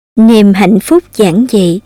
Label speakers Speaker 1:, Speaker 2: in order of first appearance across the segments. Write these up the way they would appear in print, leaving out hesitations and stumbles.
Speaker 1: Niềm hạnh phúc giản dị.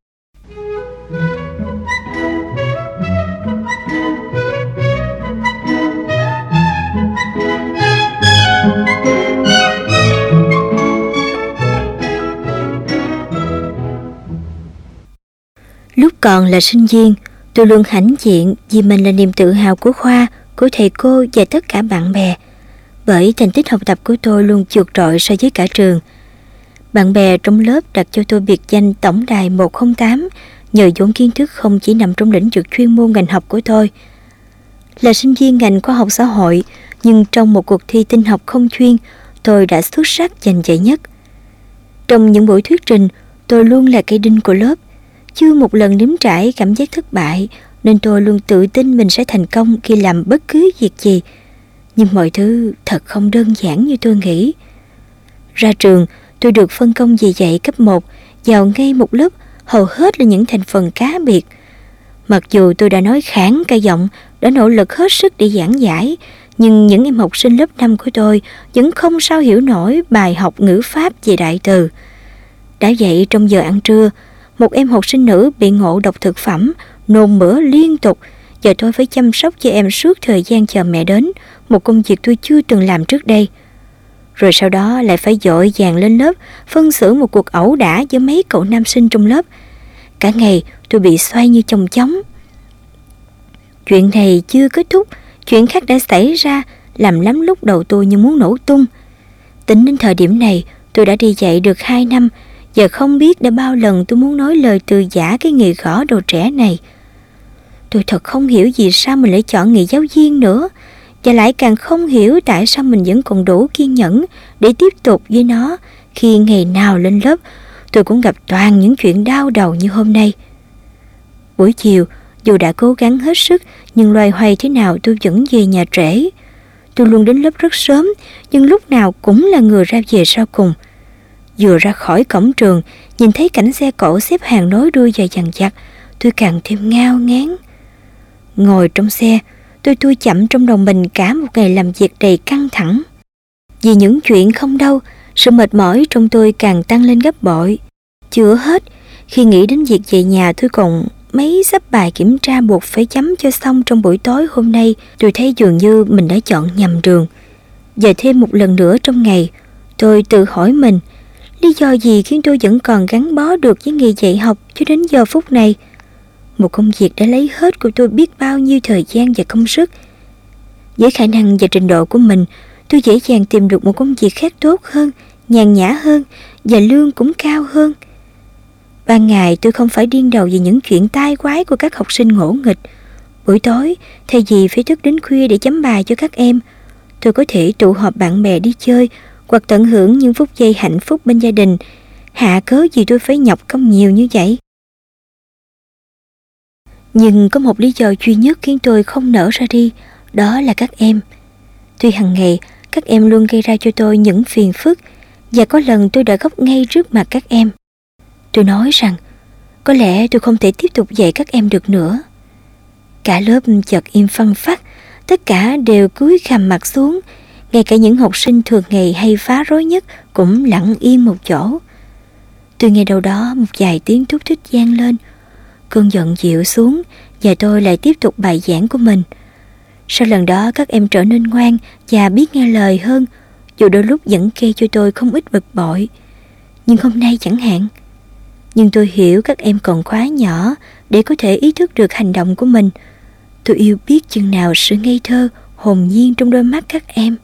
Speaker 1: Lúc còn là sinh viên, tôi luôn hãnh diện vì mình là niềm tự hào của khoa, của thầy cô và tất cả bạn bè. Bởi thành tích học tập của tôi luôn vượt trội so với cả trường. Bạn bè trong lớp đặt cho tôi biệt danh Tổng đài 108 nhờ vốn kiến thức không chỉ nằm trong lĩnh vực chuyên môn ngành học của tôi. Là sinh viên ngành khoa học xã hội, nhưng trong một cuộc thi tin học không chuyên, tôi đã xuất sắc giành giải nhất. Trong những buổi thuyết trình, tôi luôn là cây đinh của lớp. Chưa một lần nếm trải cảm giác thất bại, nên tôi luôn tự tin mình sẽ thành công khi làm bất cứ việc gì. Nhưng mọi thứ thật không đơn giản như tôi nghĩ. Ra trường, tôi được phân công về dạy cấp 1, vào ngay một lớp hầu hết là những thành phần cá biệt. Mặc dù tôi đã nói khản cả giọng, đã nỗ lực hết sức để giảng giải, nhưng những em học sinh lớp 5 của tôi vẫn không sao hiểu nổi bài học ngữ pháp về đại từ. Đã vậy trong giờ ăn trưa, một em học sinh nữ bị ngộ độc thực phẩm, nôn mửa liên tục, và tôi phải chăm sóc cho em suốt thời gian chờ mẹ đến, một công việc tôi chưa từng làm trước đây. Rồi sau đó lại phải vội vàng lên lớp, phân xử một cuộc ẩu đả với mấy cậu nam sinh trong lớp. Cả ngày tôi bị xoay như chong chóng. Chuyện này chưa kết thúc, chuyện khác đã xảy ra, làm lắm lúc đầu tôi như muốn nổ tung. Tính đến thời điểm này, tôi đã đi dạy được 2 năm, giờ không biết đã bao lần tôi muốn nói lời từ giã cái nghề gõ đồ trẻ này. Tôi thật không hiểu vì sao mình lại chọn nghề giáo viên nữa, và lại càng không hiểu tại sao mình vẫn còn đủ kiên nhẫn để tiếp tục với nó khi ngày nào lên lớp tôi cũng gặp toàn những chuyện đau đầu như hôm nay. Buổi chiều, dù đã cố gắng hết sức, nhưng loay hoay thế nào tôi vẫn về nhà trễ. Tôi luôn đến lớp rất sớm, nhưng lúc nào cũng là người ra về sau cùng. Vừa ra khỏi cổng trường, nhìn thấy cảnh xe cộ xếp hàng nối đuôi dài dằng dặc, tôi càng thêm ngao ngán. Ngồi trong xe, tôi chậm trong đầu mình cả một ngày làm việc đầy căng thẳng. Vì những chuyện không đâu, sự mệt mỏi trong tôi càng tăng lên gấp bội. Chưa hết, khi nghĩ đến việc về nhà tôi còn mấy sắp bài kiểm tra buộc phải chấm cho xong trong buổi tối hôm nay. Tôi thấy dường như mình đã chọn nhầm đường. Và thêm một lần nữa trong ngày, tôi tự hỏi mình, lý do gì khiến tôi vẫn còn gắn bó được với nghề dạy học cho đến giờ phút này? Một công việc đã lấy hết của tôi biết bao nhiêu thời gian và công sức. Với khả năng và trình độ của mình, tôi dễ dàng tìm được một công việc khác tốt hơn, nhàn nhã hơn và lương cũng cao hơn. Ban ngày tôi không phải điên đầu vì những chuyện tai quái của các học sinh ngỗ nghịch. Buổi tối, thay vì phải thức đến khuya để chấm bài cho các em, tôi có thể tụ họp bạn bè đi chơi hoặc tận hưởng những phút giây hạnh phúc bên gia đình. Hạ cớ gì tôi phải nhọc công nhiều như vậy? Nhưng có một lý do duy nhất khiến tôi không nỡ ra đi, đó là các em. Tuy hàng ngày các em luôn gây ra cho tôi những phiền phức, và có lần tôi đã khóc ngay trước mặt các em. Tôi nói rằng có lẽ tôi không thể tiếp tục dạy các em được nữa. Cả lớp chợt im phăng phắc, tất cả đều cúi gằm mặt xuống, ngay cả những học sinh thường ngày hay phá rối nhất cũng lặng im một chỗ. Tôi nghe đâu đó một vài tiếng thúc thích vang lên. Cơn giận dịu xuống và tôi lại tiếp tục bài giảng của mình. Sau lần đó các em trở nên ngoan và biết nghe lời hơn, dù đôi lúc vẫn gây cho tôi không ít bực bội. Nhưng hôm nay chẳng hạn. Nhưng tôi hiểu các em còn quá nhỏ để có thể ý thức được hành động của mình. Tôi yêu biết chừng nào sự ngây thơ, hồn nhiên trong đôi mắt các em.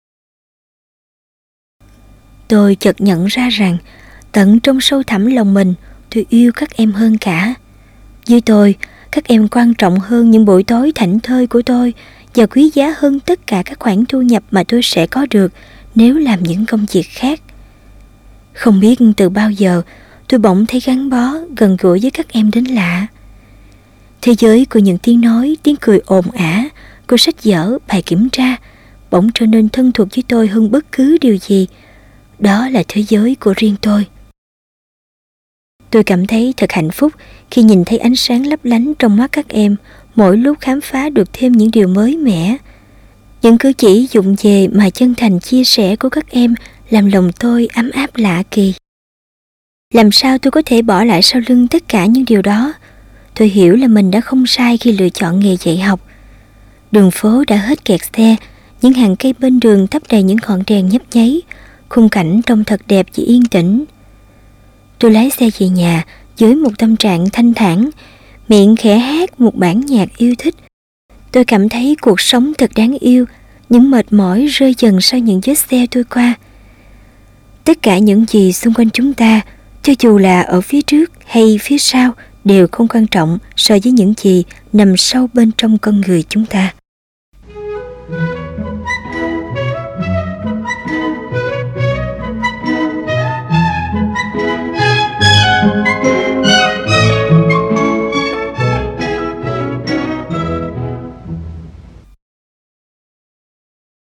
Speaker 1: Tôi chợt nhận ra rằng tận trong sâu thẳm lòng mình, tôi yêu các em hơn cả. Với tôi, các em quan trọng hơn những buổi tối thảnh thơi của tôi và quý giá hơn tất cả các khoản thu nhập mà tôi sẽ có được nếu làm những công việc khác. Không biết từ bao giờ, tôi bỗng thấy gắn bó, gần gũi với các em đến lạ. Thế giới của những tiếng nói, tiếng cười ồn ả, của sách vở, bài kiểm tra, bỗng trở nên thân thuộc với tôi hơn bất cứ điều gì. Đó là thế giới của riêng tôi. Tôi cảm thấy thật hạnh phúc khi nhìn thấy ánh sáng lấp lánh trong mắt các em mỗi lúc khám phá được thêm những điều mới mẻ. Những cử chỉ vụng về mà chân thành chia sẻ của các em làm lòng tôi ấm áp lạ kỳ. Làm sao tôi có thể bỏ lại sau lưng tất cả những điều đó? Tôi hiểu là mình đã không sai khi lựa chọn nghề dạy học. Đường phố đã hết kẹt xe, những hàng cây bên đường thắp đầy những ngọn đèn nhấp nháy, khung cảnh trông thật đẹp và yên tĩnh. Tôi lái xe về nhà với một tâm trạng thanh thản, miệng khẽ hát một bản nhạc yêu thích. Tôi cảm thấy cuộc sống thật đáng yêu, những mệt mỏi rơi dần sau những vết xe trôi qua. Tất cả những gì xung quanh chúng ta, cho dù là ở phía trước hay phía sau, đều không quan trọng so với những gì nằm sâu bên trong con người chúng ta.